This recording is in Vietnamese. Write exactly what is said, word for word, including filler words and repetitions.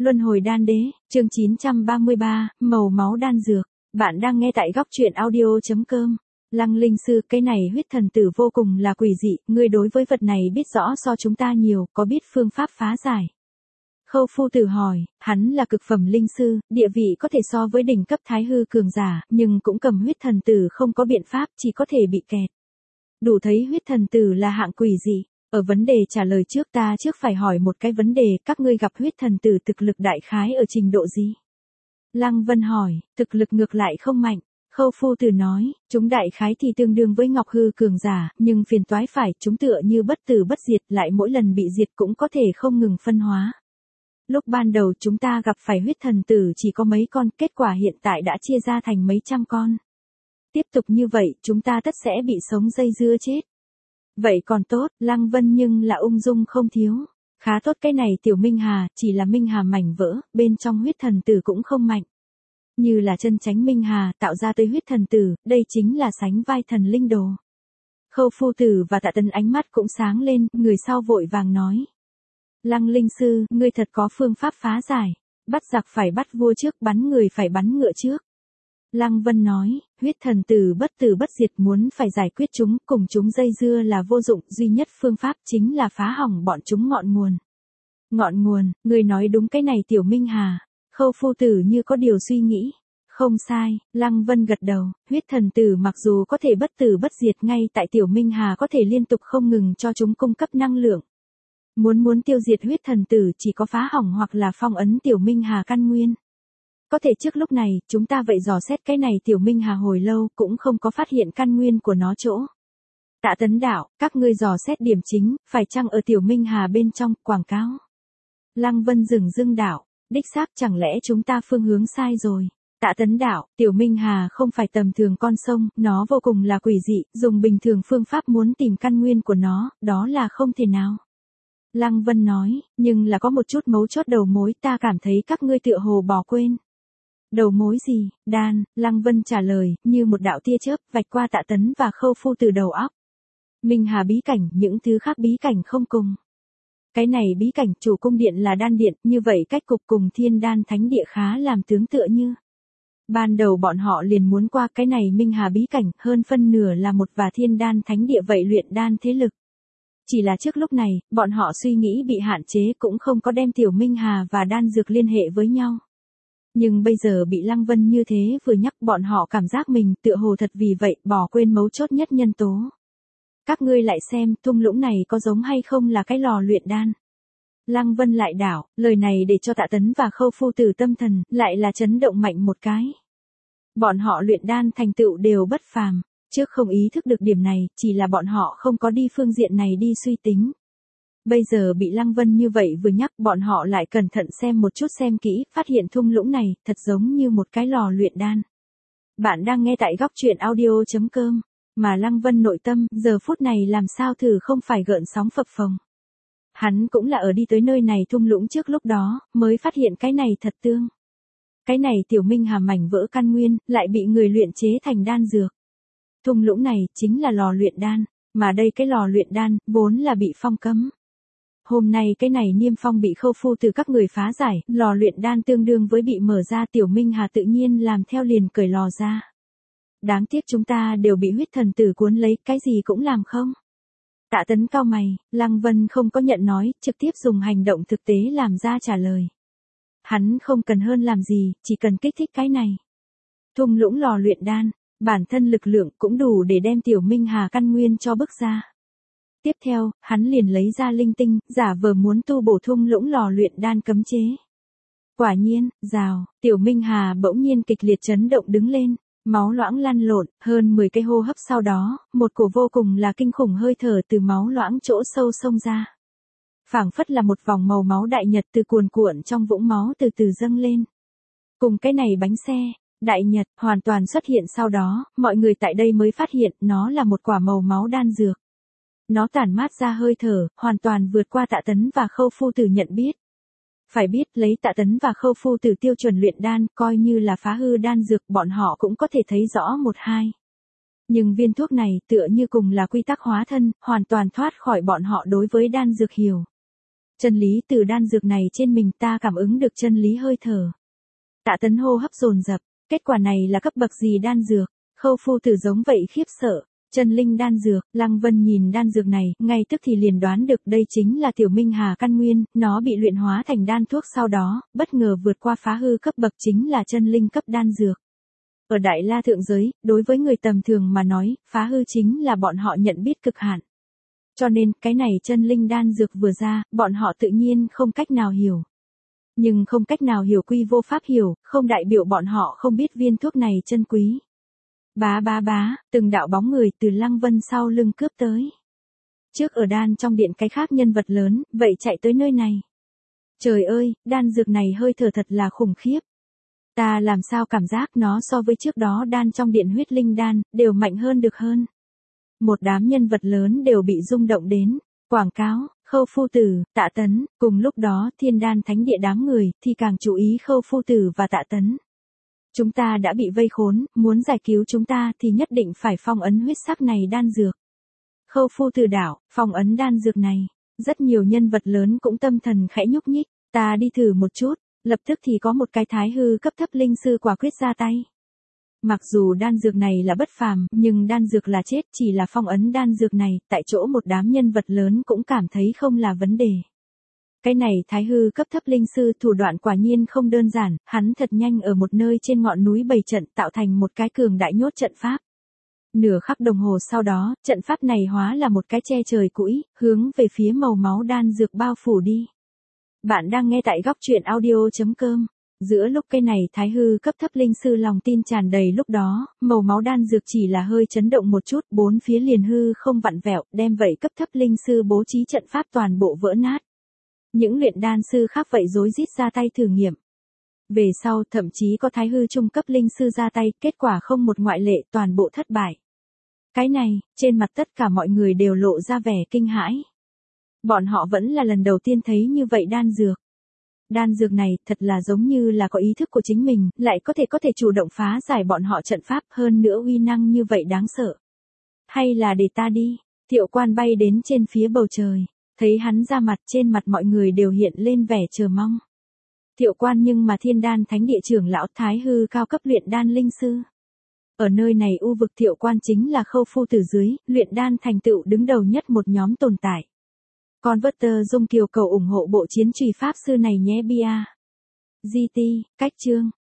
Luân hồi đan đế, chương chín trăm ba mươi ba, màu máu đan dược. Bạn đang nghe tại góc truyện audio chấm com. Lăng linh sư, cái này huyết thần tử vô cùng là quỷ dị, ngươi đối với vật này biết rõ so chúng ta nhiều, có biết phương pháp phá giải? Khâu phu tử hỏi, hắn là cực phẩm linh sư, địa vị có thể so với đỉnh cấp thái hư cường giả, nhưng cũng cầm huyết thần tử không có biện pháp, chỉ có thể bị kẹt. Đủ thấy huyết thần tử là hạng quỷ dị. Ở vấn đề trả lời trước ta trước phải hỏi một cái vấn đề, các ngươi gặp huyết thần tử thực lực đại khái ở trình độ gì? Lăng Vân hỏi, thực lực ngược lại không mạnh. Khâu phu tử nói, chúng đại khái thì tương đương với ngọc hư cường giả, nhưng phiền toái phải, chúng tựa như bất tử bất diệt, lại mỗi lần bị diệt cũng có thể không ngừng phân hóa. Lúc ban đầu chúng ta gặp phải huyết thần tử chỉ có mấy con, kết quả hiện tại đã chia ra thành mấy trăm con. Tiếp tục như vậy, chúng ta tất sẽ bị sống dây dưa chết. Vậy còn tốt, Lăng Vân nhưng là ung dung không thiếu. Khá tốt, cái này tiểu Minh Hà, chỉ là Minh Hà mảnh vỡ, bên trong huyết thần tử cũng không mạnh. Như là chân chánh Minh Hà tạo ra tới huyết thần tử, đây chính là sánh vai thần linh đồ. Khâu phu tử và Tạ Tấn ánh mắt cũng sáng lên, người sau vội vàng nói. Lăng linh sư, ngươi thật có phương pháp phá giải. Bắt giặc phải bắt vua trước, bắn người phải bắn ngựa trước. Lăng Vân nói, huyết thần tử bất tử bất diệt, muốn phải giải quyết chúng, cùng chúng dây dưa là vô dụng, duy nhất phương pháp chính là phá hỏng bọn chúng ngọn nguồn. Ngọn nguồn, người nói đúng cái này tiểu Minh Hà. Khâu phu tử như có điều suy nghĩ. Không sai, Lăng Vân gật đầu, huyết thần tử mặc dù có thể bất tử bất diệt, ngay tại tiểu Minh Hà có thể liên tục không ngừng cho chúng cung cấp năng lượng. Muốn muốn tiêu diệt huyết thần tử chỉ có phá hỏng hoặc là phong ấn tiểu Minh Hà căn nguyên. Có thể trước lúc này, chúng ta vậy dò xét cái này tiểu Minh Hà hồi lâu, cũng không có phát hiện căn nguyên của nó chỗ. Tạ Tấn đạo, các ngươi dò xét điểm chính, phải chăng ở tiểu Minh Hà bên trong, quảng cáo. Lăng Vân dừng dưng đạo, đích xác, chẳng lẽ chúng ta phương hướng sai rồi. Tạ Tấn đạo, tiểu Minh Hà không phải tầm thường con sông, nó vô cùng là quỷ dị, dùng bình thường phương pháp muốn tìm căn nguyên của nó, đó là không thể nào. Lăng Vân nói, nhưng là có một chút mấu chốt đầu mối, ta cảm thấy các ngươi tựa hồ bỏ quên. Đầu mối gì? Đan, Lăng Vân trả lời, như một đạo tia chớp, vạch qua Tạ Tấn và Khâu phu từ đầu óc. Minh Hà bí cảnh, những thứ khác bí cảnh không cùng. Cái này bí cảnh chủ cung điện là đan điện, như vậy cách cục cùng thiên đan thánh địa khá làm tướng tựa như. Ban đầu bọn họ liền muốn qua cái này Minh Hà bí cảnh, hơn phân nửa là một và thiên đan thánh địa vậy luyện đan thế lực. Chỉ là trước lúc này, bọn họ suy nghĩ bị hạn chế cũng không có đem tiểu Minh Hà và đan dược liên hệ với nhau. Nhưng bây giờ bị Lăng Vân như thế vừa nhắc, bọn họ cảm giác mình tựa hồ thật vì vậy bỏ quên mấu chốt nhất nhân tố. Các ngươi lại xem, thung lũng này có giống hay không là cái lò luyện đan. Lăng Vân lại đảo, lời này để cho Tạ Tấn và Khâu phu tử tâm thần, lại là chấn động mạnh một cái. Bọn họ luyện đan thành tựu đều bất phàm, trước không ý thức được điểm này, chỉ là bọn họ không có đi phương diện này đi suy tính. Bây giờ bị Lăng Vân như vậy vừa nhắc, bọn họ lại cẩn thận xem một chút xem kỹ, phát hiện thung lũng này, thật giống như một cái lò luyện đan. Bạn đang nghe tại góc truyện audio chấm com, mà Lăng Vân nội tâm, giờ phút này làm sao thử không phải gợn sóng phập phồng. Hắn cũng là ở đi tới nơi này thung lũng trước lúc đó, mới phát hiện cái này thật tương. Cái này tiểu Minh Hà mảnh vỡ căn nguyên, lại bị người luyện chế thành đan dược. Thung lũng này, chính là lò luyện đan, mà đây cái lò luyện đan, vốn là bị phong cấm. Hôm nay cái này niêm phong bị Khâu phu từ các người phá giải, lò luyện đan tương đương với bị mở ra, tiểu Minh Hà tự nhiên làm theo liền cởi lò ra. Đáng tiếc chúng ta đều bị huyết thần tử cuốn lấy, cái gì cũng làm không. Tạ Tấn cau mày, Lăng Vân không có nhận nói, trực tiếp dùng hành động thực tế làm ra trả lời. Hắn không cần hơn làm gì, chỉ cần kích thích cái này. Thung lũng lò luyện đan, bản thân lực lượng cũng đủ để đem tiểu Minh Hà căn nguyên cho bức ra. Tiếp theo, hắn liền lấy ra linh tinh, giả vờ muốn tu bổ thung lũng lò luyện đan cấm chế. Quả nhiên, rào, tiểu Minh Hà bỗng nhiên kịch liệt chấn động đứng lên, máu loãng lăn lộn, hơn mười cái hô hấp sau đó, một cổ vô cùng là kinh khủng hơi thở từ máu loãng chỗ sâu xông ra. Phảng phất là một vòng màu máu đại nhật từ cuồn cuộn trong vũng máu từ từ dâng lên. Cùng cái này bánh xe, đại nhật, hoàn toàn xuất hiện sau đó, mọi người tại đây mới phát hiện nó là một quả màu máu đan dược. Nó tản mát ra hơi thở, hoàn toàn vượt qua Tạ Tấn và Khâu phu tử nhận biết. Phải biết, lấy Tạ Tấn và Khâu phu tử tiêu chuẩn luyện đan, coi như là phá hư đan dược, bọn họ cũng có thể thấy rõ một hai. Nhưng viên thuốc này, tựa như cùng là quy tắc hóa thân, hoàn toàn thoát khỏi bọn họ đối với đan dược hiểu. Chân lý từ đan dược này trên mình, ta cảm ứng được chân lý hơi thở. Tạ Tấn hô hấp dồn dập, kết quả này là cấp bậc gì đan dược? Khâu phu tử giống vậy khiếp sợ. Chân linh đan dược. Lăng Vân nhìn đan dược này, ngay tức thì liền đoán được đây chính là tiểu minh hà căn nguyên, nó bị luyện hóa thành đan thuốc sau đó, bất ngờ vượt qua phá hư cấp bậc chính là chân linh cấp đan dược. Ở Đại La thượng giới, đối với người tầm thường mà nói, phá hư chính là bọn họ nhận biết cực hạn. Cho nên, cái này chân linh đan dược vừa ra, bọn họ tự nhiên không cách nào hiểu. Nhưng không cách nào hiểu quy vô pháp hiểu, không đại biểu bọn họ không biết viên thuốc này chân quý. Bá bá bá, từng đạo bóng người từ Lăng Vân sau lưng cướp tới. Trước ở đan trong điện cái khác nhân vật lớn, vậy chạy tới nơi này. Trời ơi, đan dược này hơi thở thật là khủng khiếp. Ta làm sao cảm giác nó so với trước đó đan trong điện huyết linh đan, đều mạnh hơn được hơn. Một đám nhân vật lớn đều bị rung động đến. Quảng cáo, Khâu phu tử, Tạ Tấn, cùng lúc đó Thiên Đan Thánh địa đám người thì càng chú ý Khâu phu tử và Tạ Tấn. Chúng ta đã bị vây khốn, muốn giải cứu chúng ta thì nhất định phải phong ấn huyết sắc này đan dược. Khâu phu tử đảo, phong ấn đan dược này. Rất nhiều nhân vật lớn cũng tâm thần khẽ nhúc nhích, ta đi thử một chút, lập tức thì có một cái thái hư cấp thấp linh sư quả quyết ra tay. Mặc dù đan dược này là bất phàm, nhưng đan dược là chết, chỉ là phong ấn đan dược này, tại chỗ một đám nhân vật lớn cũng cảm thấy không là vấn đề. Cái này thái hư cấp thấp linh sư thủ đoạn quả nhiên không đơn giản, hắn thật nhanh ở một nơi trên ngọn núi bày trận tạo thành một cái cường đại nhốt trận pháp. Nửa khắc đồng hồ sau đó, trận pháp này hóa là một cái che trời cũi, hướng về phía màu máu đan dược bao phủ đi. Bạn đang nghe tại góc truyện audio chấm com. Giữa lúc cây này thái hư cấp thấp linh sư lòng tin tràn đầy lúc đó, màu máu đan dược chỉ là hơi chấn động một chút, bốn phía liền hư không vặn vẹo, đem vậy cấp thấp linh sư bố trí trận pháp toàn bộ vỡ nát. Những luyện đan sư khác vậy rối rít ra tay thử nghiệm. Về sau thậm chí có thái hư trung cấp linh sư ra tay, kết quả không một ngoại lệ, toàn bộ thất bại. Cái này, trên mặt tất cả mọi người đều lộ ra vẻ kinh hãi. Bọn họ vẫn là lần đầu tiên thấy như vậy đan dược. Đan dược này thật là giống như là có ý thức của chính mình, lại có thể có thể chủ động phá giải bọn họ trận pháp, hơn nữa uy năng như vậy đáng sợ. Hay là để ta đi, Thiệu Quan bay đến trên phía bầu trời, thấy hắn ra mặt, trên mặt mọi người đều hiện lên vẻ chờ mong. Thiệu Quan nhưng mà Thiên Đan Thánh địa trưởng lão thái hư cao cấp luyện đan linh sư. Ở nơi này u vực Thiệu Quan chính là Khâu phu tử dưới, luyện đan thành tựu đứng đầu nhất một nhóm tồn tại. Converter Dung Kiều cầu ủng hộ bộ chiến trùy pháp sư này nhé bia. giê tê, cách chương.